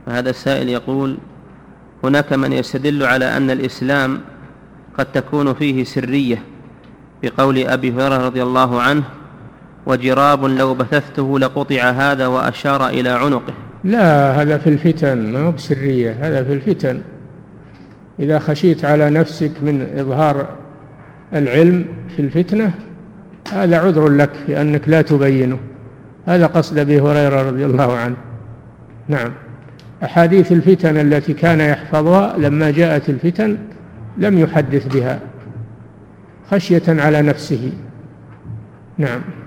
فهذا السائل يقول: هناك من يستدل على أن الإسلام قد تكون فيه سرية بقول أبي هريرة رضي الله عنه: وجراب لو بثثته لقطع هذا، وأشار إلى عنقه. لا، هذا في الفتن، ما هو بسرية، هذا في الفتن. إذا خشيت على نفسك من إظهار العلم في الفتنة هذا عذر لك لأنك لا تبينه. هذا قصد أبي هريرة رضي الله عنه. نعم. أحاديث الفتن التي كان يحفظها لما جاءت الفتن لم يحدث بها خشية على نفسه. نعم.